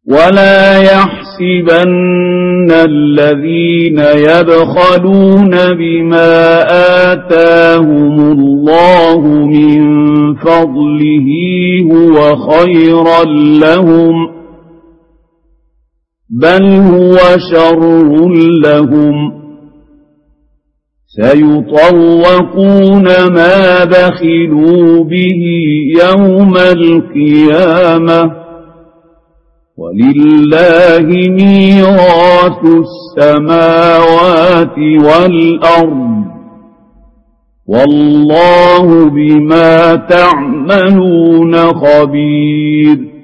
ولا يحسبن الذين يبخلون بما آتاهم الله من فضله هو خيرا لهم بل هو شر لهم سيطوقون ما بخلوا به يوم القيامة ولله ميراث السماوات والأرض والله بما تعملون خبير